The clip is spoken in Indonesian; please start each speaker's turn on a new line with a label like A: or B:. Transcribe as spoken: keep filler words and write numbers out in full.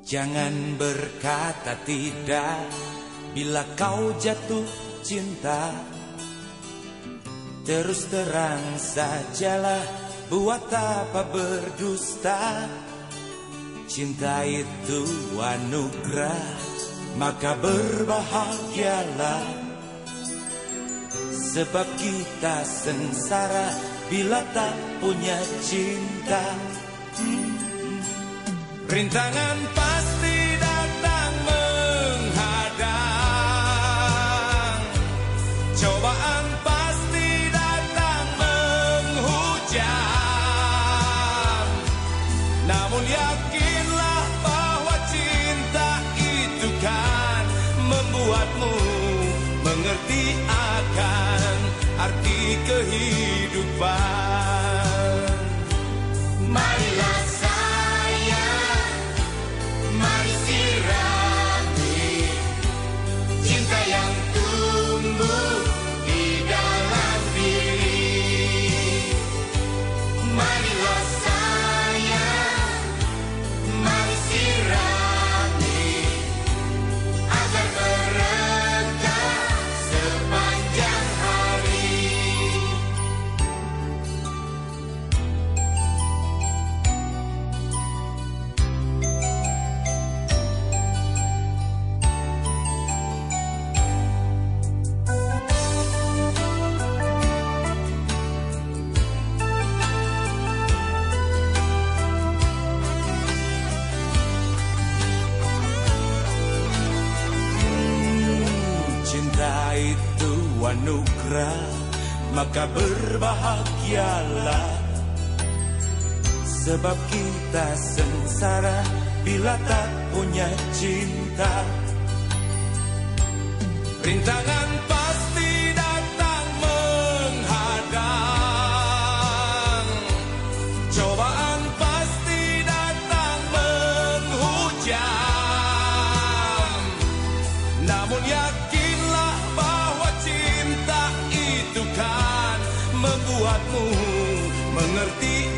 A: Jangan berkata tidak bila kau jatuh cinta. Terus terang sajalah, buat apa berdusta. Cinta itu anugerah, maka berbahagialah. Sebab kita sengsara bila tak punya cinta. hmm. Rintangan pasti datang menghadang, cobaan pasti datang menghujam. Namun yakinlah bahwa cinta itu kan membuatmu mengerti akan arti kehidupan. Marilah sayang, mari sirami cinta yang tumbuh di dalam diri. Marilah sayang, mari sirami agar berkah sepanjang hari. Cinta itu anugerah, maka berbahagialah. Sebab kita sengsara bila tak punya cinta. Rintangan pasti datang menghadang, cobaan pasti datang menghujam. Namun yakinlah bahwa cinta itu kan membuatmu mengerti